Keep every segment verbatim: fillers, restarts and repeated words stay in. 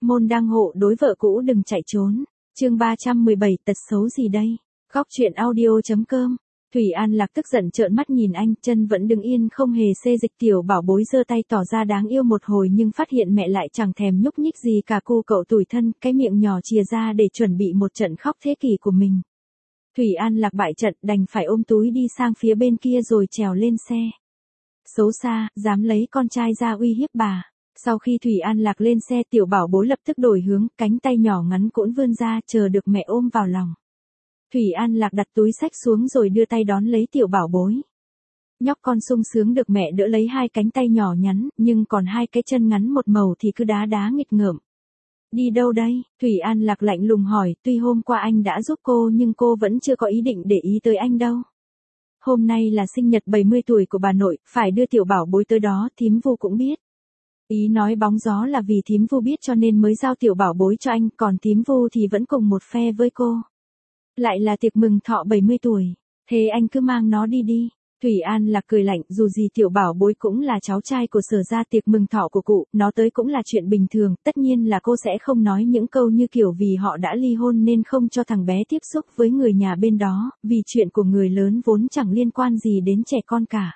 môn đăng hộ đối vợ cũ đừng chạy trốn. Chương ba trăm mười bảy tật xấu gì đây? Góc truyện audio chấm com. Thủy An Lạc tức giận trợn mắt nhìn anh, chân vẫn đứng yên không hề xê dịch. Tiểu bảo bối giơ tay tỏ ra đáng yêu một hồi nhưng phát hiện mẹ lại chẳng thèm nhúc nhích gì cả. Cô cậu tủi thân, cái miệng nhỏ chìa ra để chuẩn bị một trận khóc thế kỷ của mình. Thủy An Lạc bại trận, đành phải ôm túi đi sang phía bên kia rồi trèo lên xe. Xấu xa, dám lấy con trai ra uy hiếp bà. Sau khi Thủy An Lạc lên xe, tiểu bảo bối lập tức đổi hướng, cánh tay nhỏ ngắn cũn vươn ra chờ được mẹ ôm vào lòng. Thủy An Lạc đặt túi xách xuống rồi đưa tay đón lấy tiểu bảo bối. Nhóc con sung sướng được mẹ đỡ lấy hai cánh tay nhỏ nhắn, nhưng còn hai cái chân ngắn một màu thì cứ đá đá nghịch ngợm. Đi đâu đây? Thủy An Lạc lạnh lùng hỏi, tuy hôm qua anh đã giúp cô nhưng cô vẫn chưa có ý định để ý tới anh đâu. Hôm nay là sinh nhật bảy mươi tuổi của bà nội, phải đưa tiểu bảo bối tới đó, thím Vu cũng biết. Ý nói bóng gió là vì thím Vu biết cho nên mới giao tiểu bảo bối cho anh, còn thím Vu thì vẫn cùng một phe với cô. Lại là tiệc mừng thọ bảy mươi tuổi, thế anh cứ mang nó đi đi. Thủy An Lạc cười lạnh, dù gì tiểu bảo bối cũng là cháu trai của Sở gia, tiệc mừng thọ của cụ, nó tới cũng là chuyện bình thường, tất nhiên là cô sẽ không nói những câu như kiểu vì họ đã ly hôn nên không cho thằng bé tiếp xúc với người nhà bên đó, vì chuyện của người lớn vốn chẳng liên quan gì đến trẻ con cả.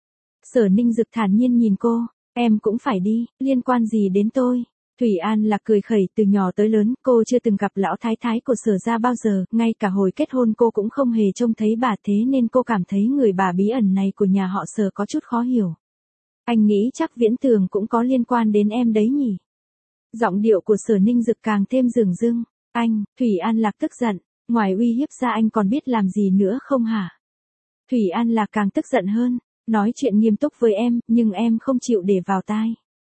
Sở Ninh Dực thản nhiên nhìn cô, em cũng phải đi, liên quan gì đến tôi? Thủy An Lạc cười khẩy, từ nhỏ tới lớn, cô chưa từng gặp lão thái thái của Sở gia bao giờ, ngay cả hồi kết hôn cô cũng không hề trông thấy bà, thế nên cô cảm thấy người bà bí ẩn này của nhà họ Sở có chút khó hiểu. Anh nghĩ chắc Viễn Tường cũng có liên quan đến em đấy nhỉ? Giọng điệu của Sở Ninh Dực càng thêm dửng dưng. Anh, Thủy An Lạc tức giận, ngoài uy hiếp ra anh còn biết làm gì nữa không hả? Thủy An Lạc càng tức giận hơn, nói chuyện nghiêm túc với em, nhưng em không chịu để vào tai.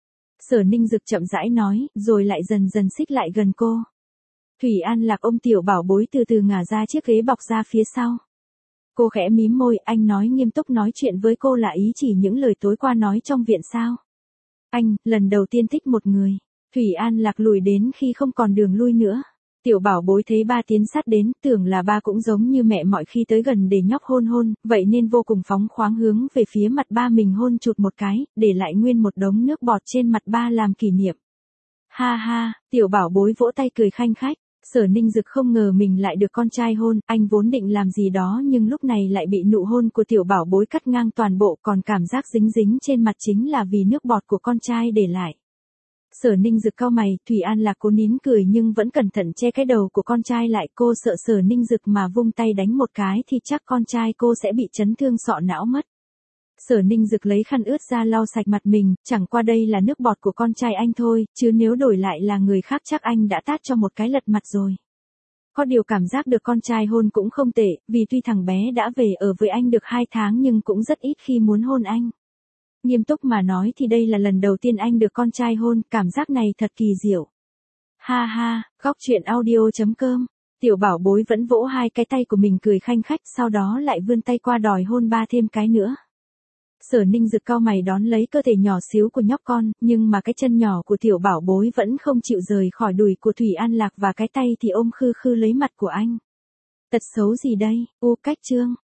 Sở Ninh Dực chậm rãi nói, rồi lại dần dần xích lại gần cô. Thủy An Lạc ôm tiểu bảo bối từ từ ngả ra chiếc ghế bọc ra phía sau. Cô khẽ mím môi, anh nói nghiêm túc nói chuyện với cô là ý chỉ những lời tối qua nói trong viện sao? Anh, lần đầu tiên thích một người. Thủy An Lạc lùi đến khi không còn đường lui nữa. Tiểu bảo bối thấy ba tiến sát đến, tưởng là ba cũng giống như mẹ mọi khi tới gần để nhóc hôn hôn, vậy nên vô cùng phóng khoáng hướng về phía mặt ba mình hôn chụt một cái, để lại nguyên một đống nước bọt trên mặt ba làm kỷ niệm. Ha ha, tiểu bảo bối vỗ tay cười khanh khách. Sở Ninh Dực không ngờ mình lại được con trai hôn, anh vốn định làm gì đó nhưng lúc này lại bị nụ hôn của tiểu bảo bối cắt ngang toàn bộ, còn cảm giác dính dính trên mặt chính là vì nước bọt của con trai để lại. Sở Ninh Dực cau mày, Thủy An Lạc cố nín cười nhưng vẫn cẩn thận che cái đầu của con trai lại, cô sợ Sở Ninh Dực mà vung tay đánh một cái thì chắc con trai cô sẽ bị chấn thương sọ não mất. Sở Ninh Dực lấy khăn ướt ra lau sạch mặt mình, chẳng qua đây là nước bọt của con trai anh thôi, chứ nếu đổi lại là người khác chắc anh đã tát cho một cái lật mặt rồi. Có điều cảm giác được con trai hôn cũng không tệ, vì tuy thằng bé đã về ở với anh được hai tháng nhưng cũng rất ít khi muốn hôn anh. Nghiêm túc mà nói thì đây là lần đầu tiên anh được con trai hôn, cảm giác này thật kỳ diệu. Ha ha, góc truyện audio chấm com. Tiểu bảo bối vẫn vỗ hai cái tay của mình cười khanh khách, sau đó lại vươn tay qua đòi hôn ba thêm cái nữa. Sở Ninh Dực cau mày đón lấy cơ thể nhỏ xíu của nhóc con, nhưng mà cái chân nhỏ của tiểu bảo bối vẫn không chịu rời khỏi đùi của Thủy An Lạc và cái tay thì ôm khư khư lấy mặt của anh. Tật xấu gì đây? U cách chương.